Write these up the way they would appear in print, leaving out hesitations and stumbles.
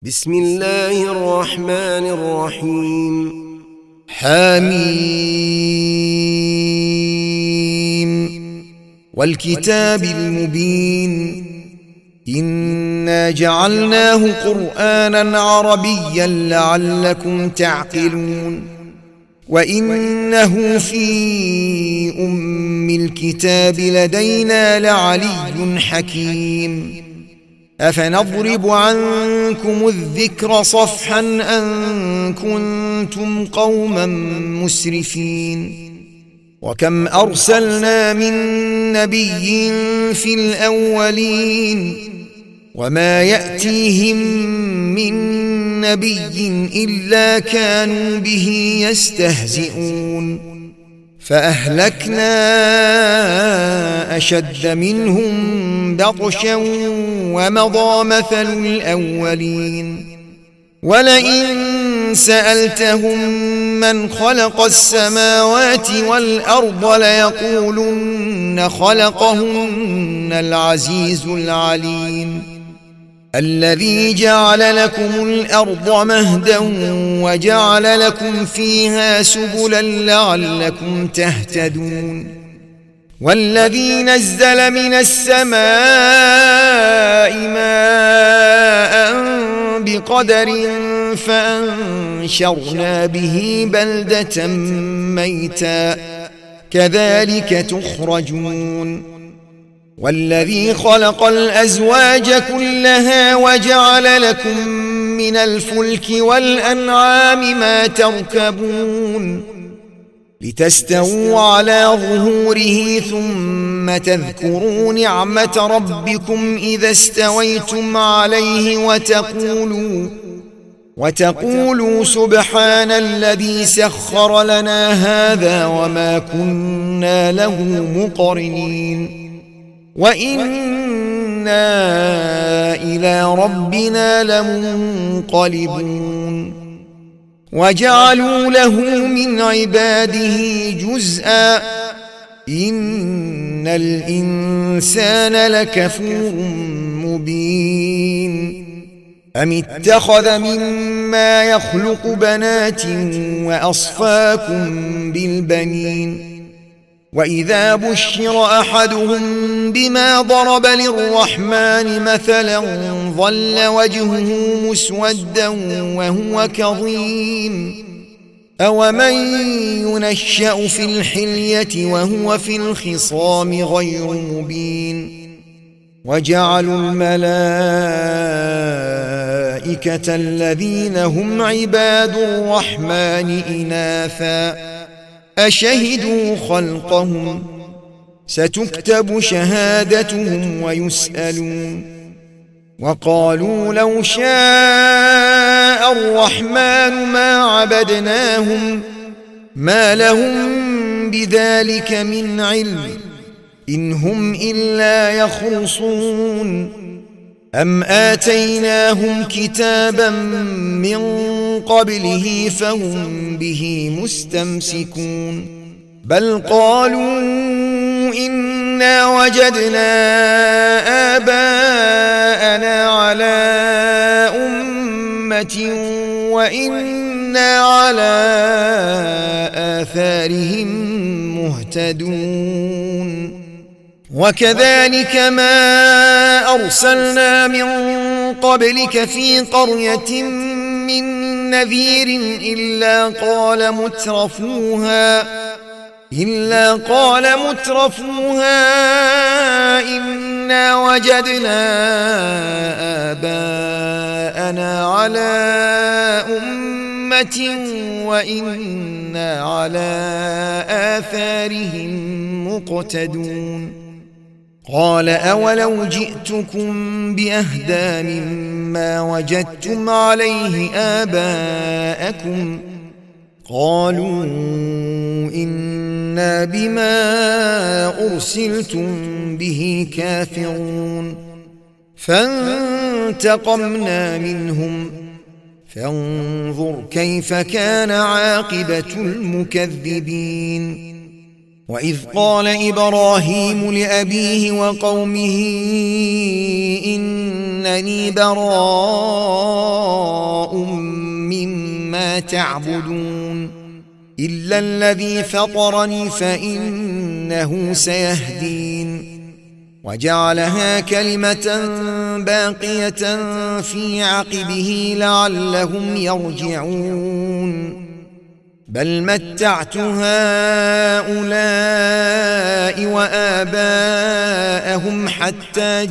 بسم الله الرحمن الرحيم. حميم والكتاب المبين إنا جعلناه قرآنا عربيا لعلكم تعقلون وإنه في أم الكتاب لدينا لعلي حكيم أفنضرب عنكم الذكر صفحا أن كنتم قوما مسرفين وكم أرسلنا من نبي في الأولين وما يأتيهم من نبي إلا كانوا به يستهزئون فأهلكنا أشد منهم بطشا ومضى مثل الأولين ولئن سألتهم من خلق السماوات والأرض ليقولن خلقهن العزيز العليم الذي جعل لكم الأرض مهدا وجعل لكم فيها سبلا لعلكم تهتدون والذي نزل من السماء ماء بقدر فأنشرنا به بلدة ميتا كذلك تخرجون والذي خلق الأزواج كلها وجعل لكم من الفلك والأنعام ما تركبون لتستووا على ظهوره ثم تذكروا نعمة ربكم إذا استويتم عليه وتقولوا سبحان الذي سخر لنا هذا وما كنا له مقرنين وإنا إلى ربنا لمنقلبون وجعلوا له من عباده جزءا إن الإنسان لكفور مبين أم اتخذ مما يخلق بنات وأصفاكم بالبنين وإذا بشر أحدهم بما ضرب للرحمن مثلا ظل وجهه مسودا وهو كظيم أومن ينشأ في الحلية وهو في الخصام غير مبين وجعلوا الملائكة الذين هم عباد الرحمن إناثا أشهدوا خلقهم ستكتب شهادتهم ويسألون وقالوا لو شاء الرحمن ما عبدناهم ما لهم بذلك من علم إن هم إلا يخرصون أم آتيناهم كتابا من قبله فهم به مستمسكون بل قالوا إنا وجدنا آباءنا على أمة وإنا على آثارهم مهتدون وكذلك ما أرسلنا من قبلك في قرية من نذير إلا قال مترفوها إنا وجدنا آباءنا على أمة وإنا على آثارهم مقتدون قال أولو جئتكم بأهدى مما وجدتم عليه آباءكم قالوا إنا بما أرسلتم به كافرون فانتقمنا منهم فانظر كيف كان عاقبة المكذبين وإذ قال إبراهيم لأبيه وقومه إن إنني براء مما تعبدون إلا الذي فطرني فإنه سيهدين وجعلها كلمة باقية في عقبه لعلهم يرجعون بل متعت هؤلاء وآباءهم حتى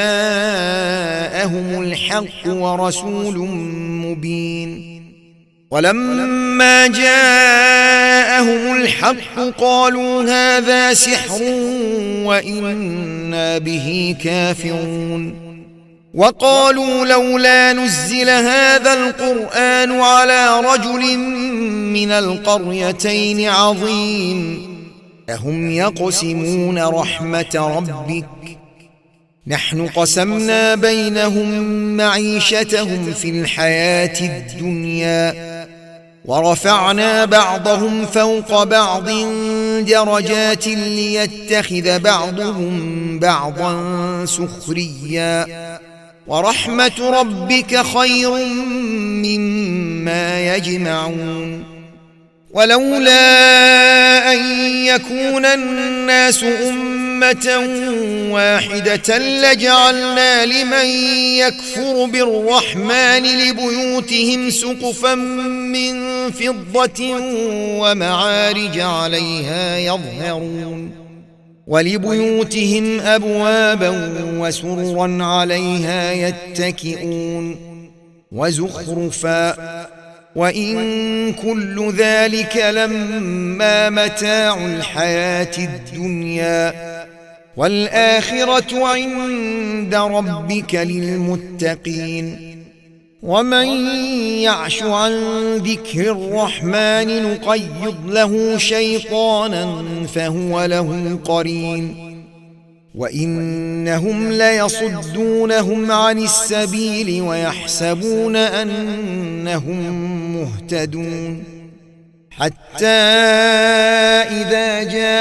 جاءهم الحق ورسول مبين ولما جاءهم الحق قالوا هذا سحر وإنا به كافرون وقالوا لولا نزل هذا القرآن على رجل من القريتين عظيم أهم يقسمون رحمة ربك نحن قسمنا بينهم معيشتهم في الحياة الدنيا ورفعنا بعضهم فوق بعض درجات ليتخذ بعضهم بعضا سخريا ورحمة ربك خير مما يجمعون ولولا أن يكون الناس أمة واحدة لجعلنا لمن يكفر بالرحمن لبيوتهم سقفا من فضة ومعارج عليها يظهرون ولبيوتهم أبوابا وسررا عليها يتكئون وزخرفا وإن كل ذلك لما متاع الحياة الدنيا والآخرة عند ربك للمتقين ومن يعش عن ذكر الرحمن نقيض له شيطانا فهو له قرين وإنهم ليصدونهم عن السبيل ويحسبون أنهم مهتدون حتى إذا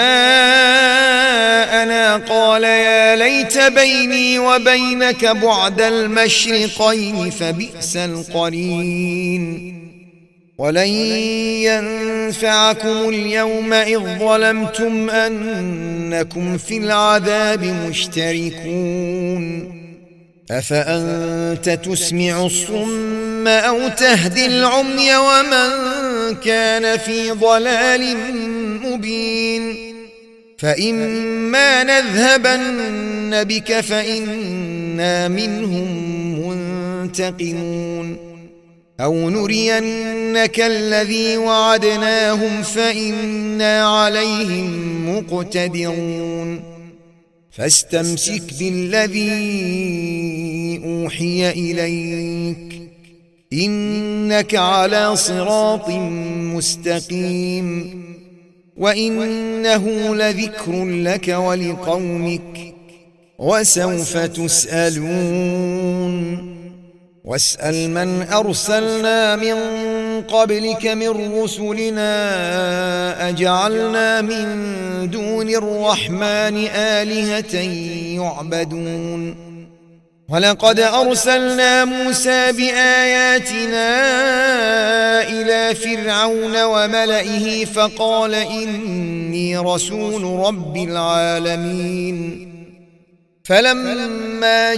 جاءنا قال يا ليت بيني وبينك بعد المشرقين فبئس القرين ولن ينفعكم اليوم إذ ظلمتم أنكم في العذاب مشتركون أفأنت تسمع الصم أو تهدي العمي ومن كان في ضلال مبين فإما نذهبن بك فإنا منهم منتقمون أو نرينك الذي وعدناهم فإنا عليهم مقتدرون فاستمسك بالذي أوحي إليك إنك على صراط مستقيم وإنه لذكر لك ولقومك وسوف تسألون واسأل من أرسلنا من قبلك من رسلنا أجعلنا من دون الرحمن آلهة يعبدون ولقد أرسلنا موسى بآياتنا إلى فرعون وملئه فقال إني رسول رب العالمين فلما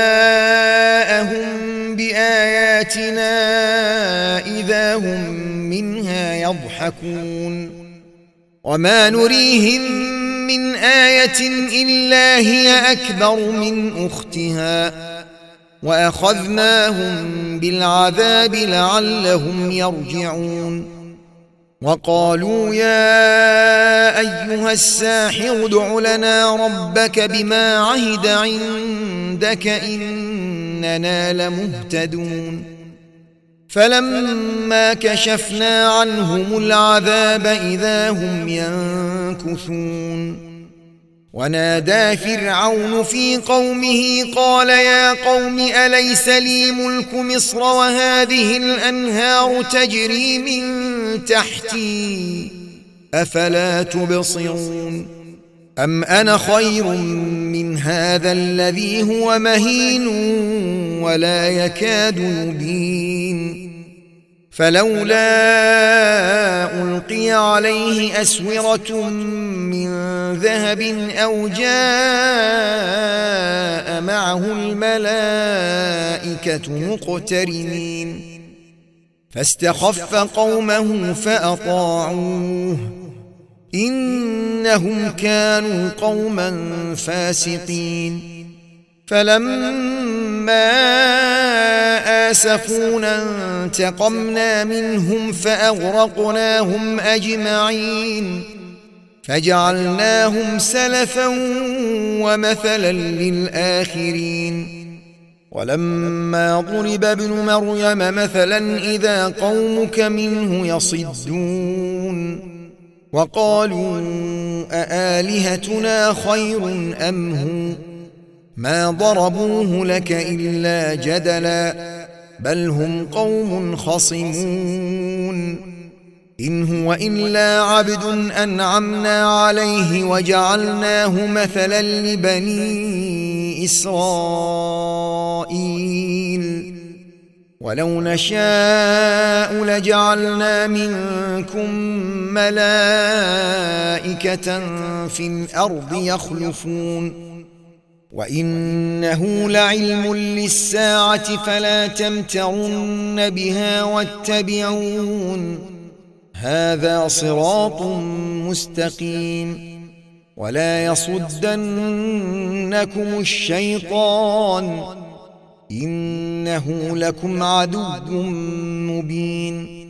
جاءهم بآياتنا إذا هم منها يضحكون وما نريهم من آية إلا هي أكبر من أختها وأخذناهم بالعذاب لعلهم يرجعون وقالوا يا أيها الساحر ادع لنا ربك بما عهد عندك إننا لمهتدون فلما كشفنا عنهم العذاب إذا هم ينكثون ونادى فرعون في قومه قال يا قوم أليس لي ملك مصر وهذه الأنهار تجري من تحتي أفلا تبصرون أم أنا خير من هذا الذي هو مهين ولا يكاد يبين فلولا ألقي عليه أسورة من ذهب أو جاء معه الملائكة مقترنين فاستخف قومه فأطاعوه إنهم كانوا قوما فاسقين فلما آسفونا انتقمنا منهم فأغرقناهم أجمعين فجعلناهم سلفا ومثلا للآخرين ولما ضرب ابن مريم مثلا إذا قومك منه يصدون وقالوا أآلهتنا خير أم هو ما ضربوه لك إلا جدلا بل هم قوم خصمون إن هو إلا عبد أنعمنا عليه وجعلناه مثلا لبني إسرائيل ولو نشاء لجعلنا منكم ملائكة في الأرض يخلفون وإنه لعلم للساعة فلا تمترن بها واتبعون هذا صراط مستقيم ولا يصدنكم الشيطان إنه لكم عدو مبين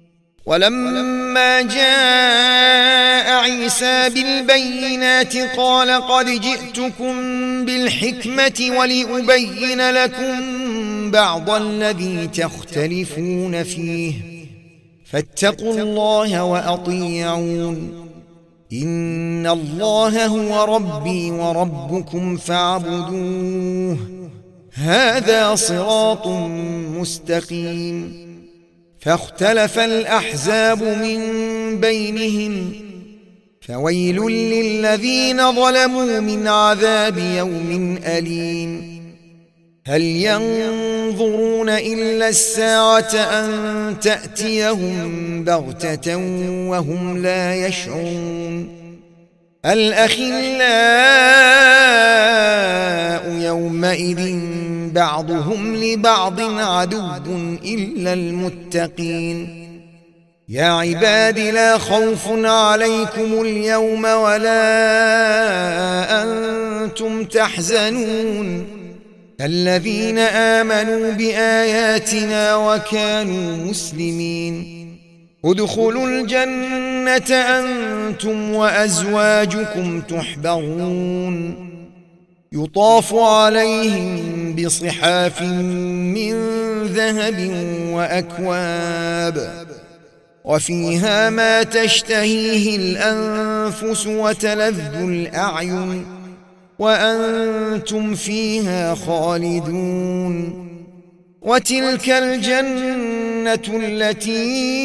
ولما جاء عيسى بالبينات قال قد جئتكم بالحكمة ولأبين لكم بعض الذي تختلفون فيه فاتقوا الله وأطيعون إن الله هو ربي وربكم فاعبدوه هذا صراط مستقيم فاختلف الأحزاب من بينهم فويل للذين ظلموا من عذاب يوم أليم هل ينظرون إلا الساعة أن تأتيهم بغتة وهم لا يشعرون الأخلاء يومئذ بعضهم لبعض عدو إلا المتقين يا عباد لا خوف عليكم اليوم ولا أنتم تحزنون الذين آمنوا بآياتنا وكانوا مسلمين ادخلوا الجنة أنتم وأزواجكم تحبرون يطاف عليهم بصحاف من ذهب وأكواب وفيها ما تشتهيه الأنفس وتلذ الأعين وأنتم فيها خالدون وتلك الجنة التي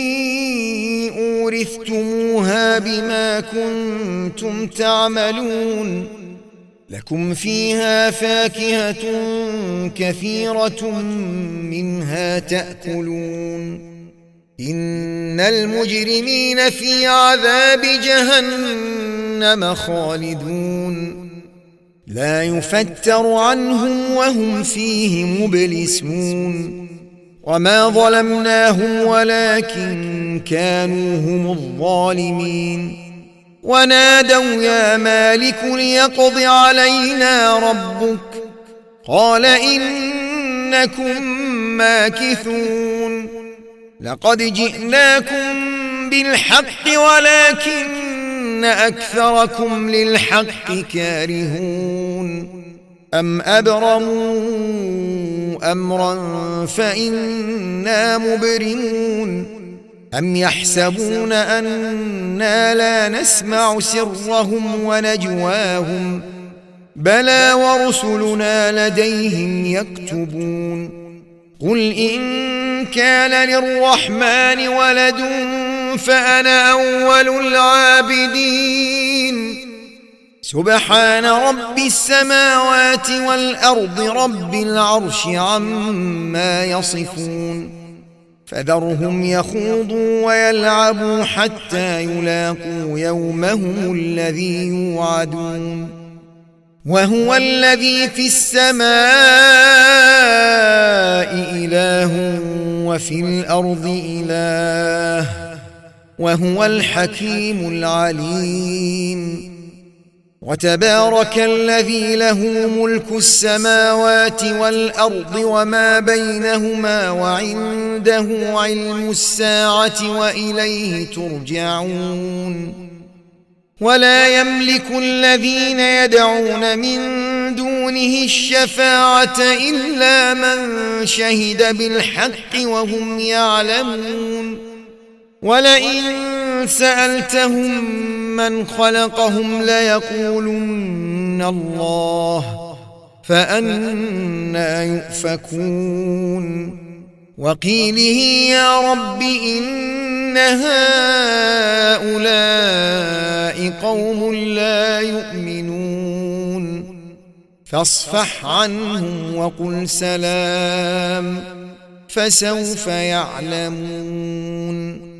أورثتموها بما كنتم تعملون لكم فيها فاكهة كثيرة منها تأكلون إن المجرمين في عذاب جهنم خالدون لا يفتر عنهم وهم فيه مبلسون وما ظلمناهم ولكن كانوا هم الظالمين ونادوا يا مالك ليقض علينا ربك قال إنكم ماكثون لقد جئناكم بالحق ولكن أكثركم للحق كارهون أم أبرموا أمرا فإنا مبرمون أم يحسبون أنا لا نسمع سرهم ونجواهم بلى ورسلنا لديهم يكتبون قل إن كان للرحمن ولد فأنا أول العابدين سبحان رب السماوات والأرض رب العرش عما يصفون فذرهم يخوضوا ويلعبوا حتى يلاقوا يومهم الذي يوعدون وهو الذي في السماء إله وفي الأرض إله وهو الحكيم العليم وتبارك الذي له ملك السماوات والأرض وما بينهما وعنده علم الساعة وإليه ترجعون ولا يملك الذين يدعون من دونه الشفاعة إلا من شهد بالحق وهم يعلمون ولئن سألتهم من خلقهم ليقولن الله فأنى يؤفكون وقيله يا رب إن هؤلاء قوم لا يؤمنون فاصفح عنهم وقل سلام فسوف يعلمون